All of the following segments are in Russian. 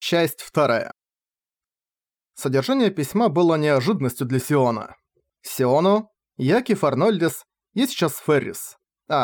Часть 2. Содержание письма было неожиданностью для Сиона. Сиону, я Кефар Нолдис, я сейчас Феррис.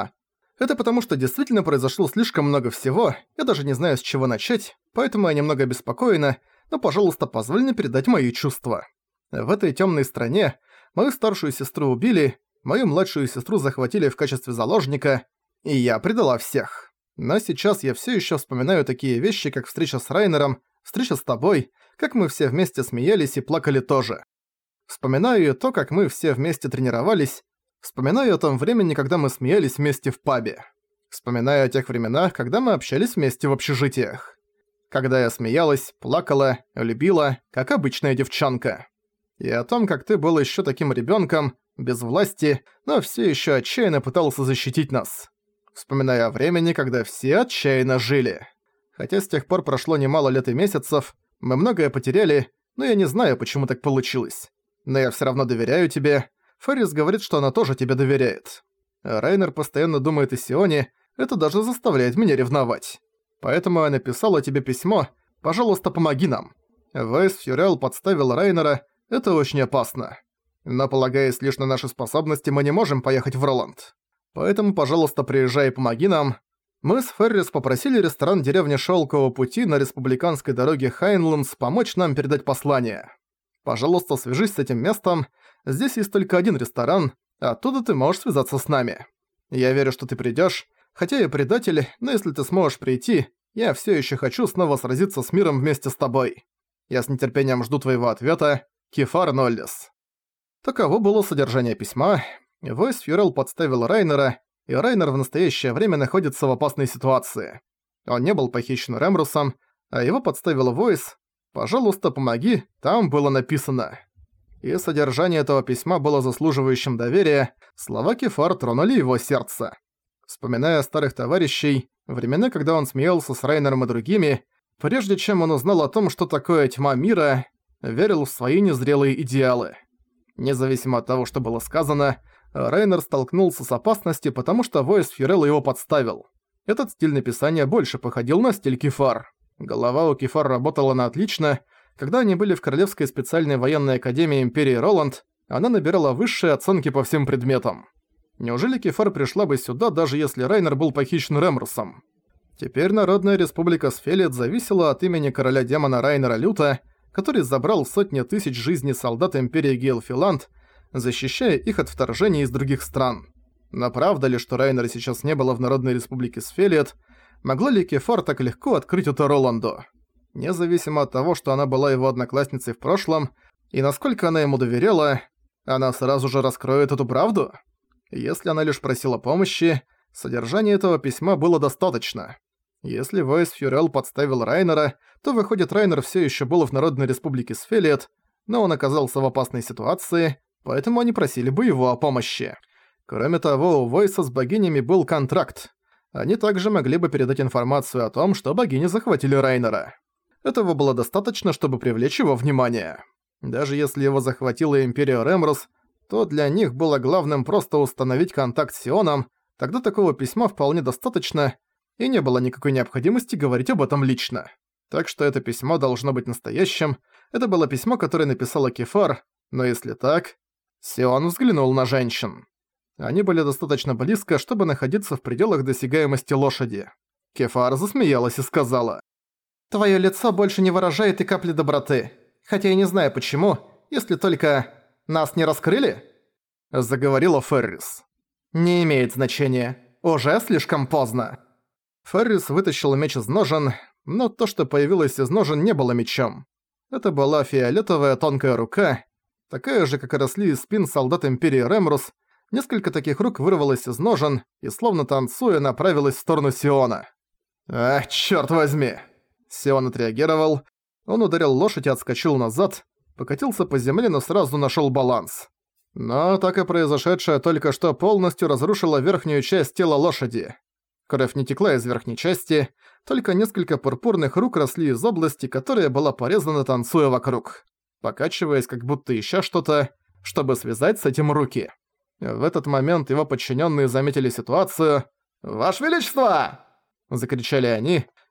Это потому, что действительно произошло слишком много всего, я даже не знаю, с чего начать, поэтому я немного обеспокоена, но, пожалуйста, позволь мне передать мои чувства. В этой темной стране мою старшую сестру убили, мою младшую сестру захватили в качестве заложника, и я предала всех. Но сейчас я все еще вспоминаю такие вещи, как встреча с Райнером, встреча с тобой, как мы все вместе смеялись и плакали тоже. Вспоминаю и то, как мы все вместе тренировались. Вспоминаю о том времени, когда мы смеялись вместе в пабе. Вспоминаю о тех временах, когда мы общались вместе в общежитиях. Когда я смеялась, плакала, любила, как обычная девчонка. И о том, как ты был еще таким ребенком, без власти, но все еще отчаянно пытался защитить нас. Вспоминаю о времени, когда все отчаянно жили. Хотя с тех пор прошло немало лет и месяцев, мы многое потеряли, но я не знаю, почему так получилось. Но я всё равно доверяю тебе. Феррис говорит, что она тоже тебе доверяет. Райнер постоянно думает о Сионе, это даже заставляет меня ревновать. Поэтому я написала тебе письмо, пожалуйста, помоги нам. Вейс Фьюрел подставил Райнера, это очень опасно. Но полагаясь лишь на наши способности, мы не можем поехать в Роланд. Поэтому, пожалуйста, приезжай и помоги нам. Мы с Феррис попросили ресторан деревни Шелкового пути на республиканской дороге Хайнландс помочь нам передать послание. Пожалуйста, свяжись с этим местом. Здесь есть только один ресторан, оттуда ты можешь связаться с нами. Я верю, что ты придёшь, хотя я предатель, но если ты сможешь прийти, я всё ещё хочу снова сразиться с миром вместе с тобой. Я с нетерпением жду твоего ответа. Кефар Нолдис. Таково было содержание письма. Вейс Фьюрел подставил Райнера, и Райнер в настоящее время находится в опасной ситуации. Он не был похищен Рэмрусом, а его подставил Войс. «Пожалуйста, помоги», там было написано. И содержание этого письма было заслуживающим доверия, слова Кефар тронули его сердце. Вспоминая старых товарищей, времена, когда он смеялся с Райнером и другими, прежде чем он узнал о том, что такое тьма мира, верил в свои незрелые идеалы. Независимо от того, что было сказано, Райнер столкнулся с опасностью, потому что Войс Фьюрел его подставил. Этот стиль написания больше походил на стиль Кефар. Голова у Кефар работала на отлично. Когда они были в Королевской специальной военной академии Империи Роланд, она набирала высшие оценки по всем предметам. Неужели Кефар пришла бы сюда, даже если Райнер был похищен Рэмрусом? Теперь Народная Республика Сфелет зависела от имени короля демона Райнера Люта, который забрал сотни тысяч жизней солдат Империи Гейлфиланд, защищая их от вторжений из других стран. Но правда ли, что Райнера сейчас не было в Народной Республике Сфелет? Могла ли Кефар так легко открыть это Роланду? Независимо от того, что она была его одноклассницей в прошлом, и насколько она ему доверяла, она сразу же раскроет эту правду? Если она лишь просила помощи, содержания этого письма было достаточно. Если Вейс Фьюрел подставил Райнера, то выходит, Райнер все еще был в Народной Республике Сфелет, но он оказался в опасной ситуации, поэтому они просили бы его о помощи. Кроме того, у Войса с богинями был контракт. Они также могли бы передать информацию о том, что богини захватили Райнера. Этого было достаточно, чтобы привлечь его внимание. Даже если его захватила Империя Рэмрус, то для них было главным просто установить контакт с Сионом, тогда такого письма вполне достаточно, и не было никакой необходимости говорить об этом лично. Так что это письмо должно быть настоящим. Это было письмо, которое написала Кефар, но если так... Сион взглянул на женщин. Они были достаточно близко, чтобы находиться в пределах досягаемости лошади. Кефар засмеялась и сказала: «Твоё лицо больше не выражает и капли доброты. Хотя я не знаю почему, если только... нас не раскрыли?» Заговорила Феррис. «Не имеет значения. Уже слишком поздно». Феррис вытащил меч из ножен, но то, что появилось из ножен, не было мечом. Это была фиолетовая тонкая рука, такая же, как и росли из спин солдат Империи Рэмрус. Несколько таких рук вырвалось из ножен и, словно танцуя, направилась в сторону Сиона. «Ах, чёрт возьми!» Сион отреагировал. Он ударил лошадь и отскочил назад, покатился по земле, но сразу нашёл баланс. Но атака, произошедшая только что, полностью разрушила верхнюю часть тела лошади. Кровь не текла из верхней части, только несколько пурпурных рук росли из области, которая была порезана, танцуя вокруг, покачиваясь, как будто ища что-то, чтобы связать с этим руки. В этот момент его подчиненные заметили ситуацию. «Ваше Величество!» – закричали они.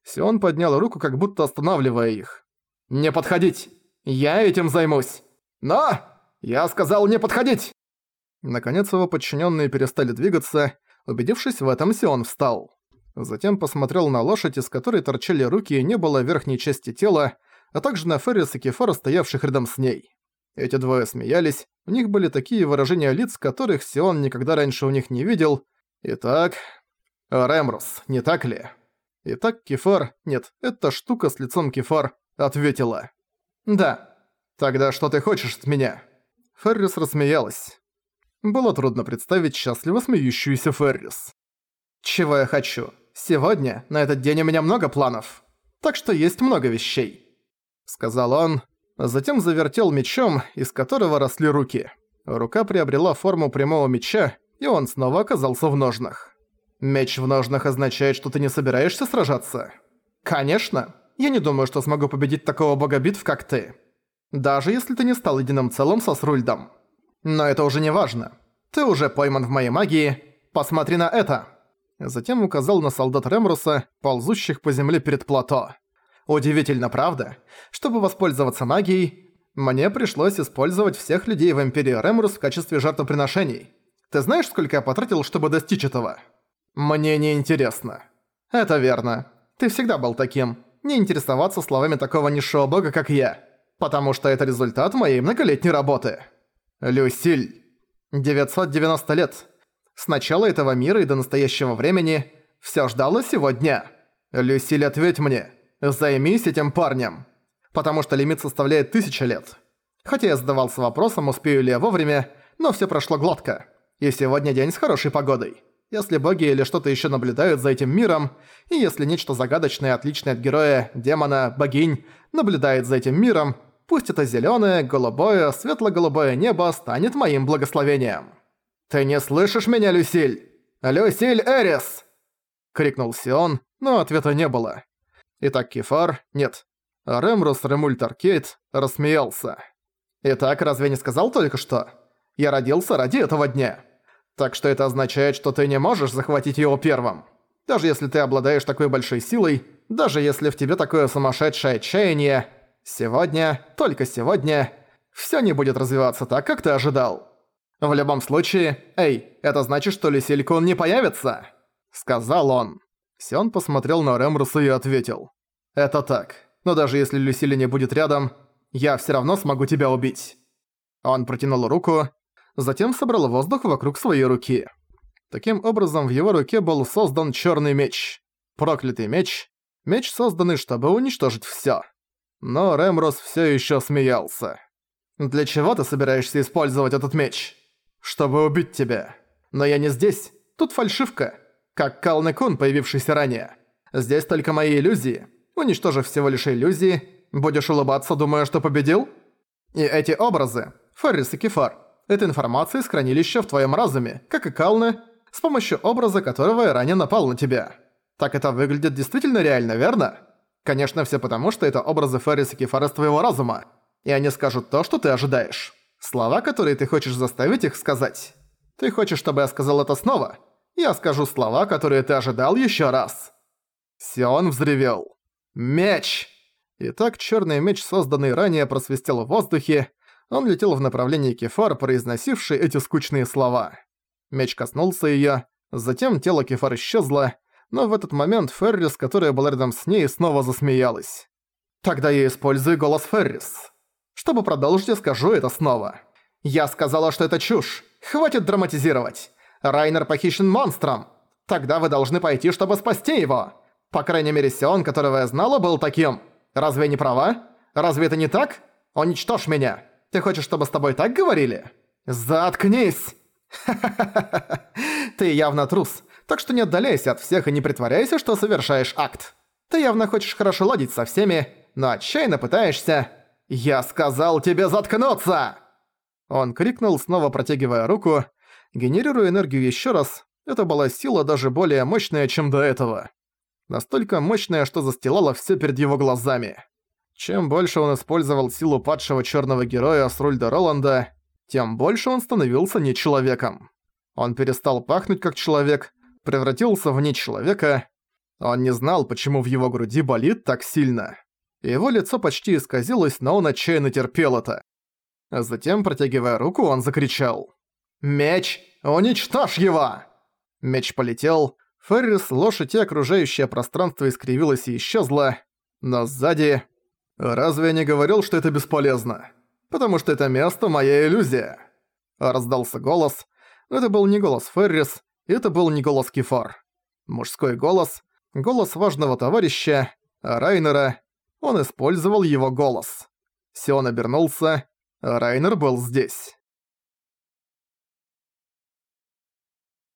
Сион поднял руку, как будто останавливая их. «Не подходить! Я этим займусь! Но! Я сказал не подходить!» Наконец его подчиненные перестали двигаться. Убедившись в этом, Сион встал. Затем посмотрел на лошадь, из которой торчали руки и не было верхней части тела, а также на Феррис и Кефара, стоявших рядом с ней. Эти двое смеялись, у них были такие выражения лиц, которых Сион никогда раньше у них не видел. Итак, Ремрус, не так ли? Итак, Кефар, нет, эта штука с лицом Кефар, ответила. «Да. Тогда что ты хочешь от меня?» Феррис рассмеялась. Было трудно представить счастливо смеющуюся Феррис. «Чего я хочу? Сегодня, на этот день у меня много планов. Так что есть много вещей», — сказал он, а затем завертел мечом, из которого росли руки. Рука приобрела форму прямого меча, и он снова оказался в ножнах. «Меч в ножнах означает, что ты не собираешься сражаться?» «Конечно. Я не думаю, что смогу победить такого бога битв, как ты. Даже если ты не стал единым целым со Срульдом. Но это уже не важно. Ты уже пойман в моей магии. Посмотри на это!» Затем указал на солдат Ремруса, ползущих по земле перед плато. «Удивительно, правда? Чтобы воспользоваться магией, мне пришлось использовать всех людей в Империи Ремрус в качестве жертвоприношений. Ты знаешь, сколько я потратил, чтобы достичь этого?» «Мне не интересно». «Это верно. Ты всегда был таким. Не интересоваться словами такого низшего бога, как я. Потому что это результат моей многолетней работы». «Люсиль. 990 лет. С начала этого мира и до настоящего времени всё ждало сего дня. Люсиль, ответь мне. Займись этим парнем. Потому что лимит составляет 1000 лет. Хотя я задавался вопросом, успею ли я вовремя, но всё прошло гладко. И сегодня день с хорошей погодой. Если боги или что-то ещё наблюдают за этим миром, и если нечто загадочное, отличное от героя, демона, богинь, наблюдает за этим миром, пусть это зелёное, голубое, светло-голубое небо станет моим благословением. «Ты не слышишь меня, Люсиль? Люсиль Эрис!» — крикнул Сион, но ответа не было. Итак, Кефар, нет, Ремрус Ремульт Аркейд рассмеялся. «Итак, разве не сказал только что? Я родился ради этого дня. Так что это означает, что ты не можешь захватить его первым. Даже если ты обладаешь такой большой силой, даже если в тебе такое сумасшедшее отчаяние, сегодня, только сегодня, всё не будет развиваться так, как ты ожидал. В любом случае, эй, это значит, что Люсиль-кун не появится?» — сказал он. Сион посмотрел на Ремруса и ответил. «Это так, но даже если Люсиль не будет рядом, я всё равно смогу тебя убить». Он протянул руку, затем собрал воздух вокруг своей руки. Таким образом, в его руке был создан чёрный меч. Проклятый меч. Меч, созданный, чтобы уничтожить всё. Но Ремрус всё ещё смеялся. «Для чего ты собираешься использовать этот меч?» «Чтобы убить тебя. Но я не здесь. Тут фальшивка. Как Калне-кун, появившийся ранее. Здесь только мои иллюзии. Уничтожив всего лишь иллюзии, будешь улыбаться, думая, что победил? И эти образы, Феррис и Кефар, это информация из хранилища в твоем разуме, как и Калне, с помощью образа которого я ранее напал на тебя. Так это выглядит действительно реально, верно? Конечно, все потому, что это образы Феррис и Кефар из твоего разума. И они скажут то, что ты ожидаешь. Слова, которые ты хочешь заставить их сказать. Ты хочешь, чтобы я сказал это снова? Я скажу слова, которые ты ожидал еще раз». Сион взревел. «Меч!» Итак, черный меч, созданный ранее, просвистел в воздухе. Он летел в направлении Кефар, произносивший эти скучные слова. Меч коснулся её, затем тело Кефар исчезло, но в этот момент Феррис, которая была рядом с ней, снова засмеялась. «Тогда я использую голос Феррис. Чтобы продолжить, я скажу это снова. Я сказала, что это чушь. Хватит драматизировать. Райнер похищен монстром. Тогда вы должны пойти, чтобы спасти его. По крайней мере, Сион, которого я знала, был таким. Разве я не права? Разве это не так? Уничтожь меня. Ты хочешь, чтобы с тобой так говорили? Заткнись! Ха-ха-ха-ха. Ты явно трус, так что не отдаляйся от всех и не притворяйся, что совершаешь акт. Ты явно хочешь хорошо ладить со всеми, но отчаянно пытаешься... «Я сказал тебе заткнуться!» Он крикнул, снова протягивая руку, генерируя энергию еще раз. Это была сила даже более мощная, чем до этого. Настолько мощная, что застилала всё перед его глазами. Чем больше он использовал силу падшего чёрного героя Срульда Роланда, тем больше он становился не человеком. Он перестал пахнуть как человек, превратился в нечеловека. Он не знал, почему в его груди болит так сильно. Его лицо почти исказилось, но он отчаянно терпел это. Затем, протягивая руку, он закричал: «Меч! Уничтожь его!» Меч полетел. Феррис, лошадь и окружающее пространство искривилось и исчезло. Но сзади... «Разве я не говорил, что это бесполезно? Потому что это место — моя иллюзия!» Раздался голос. Это был не голос Феррис, это был не голос Кефар. Мужской голос, голос важного товарища, Райнера. Он использовал его голос. Сион обернулся. Райнер был здесь.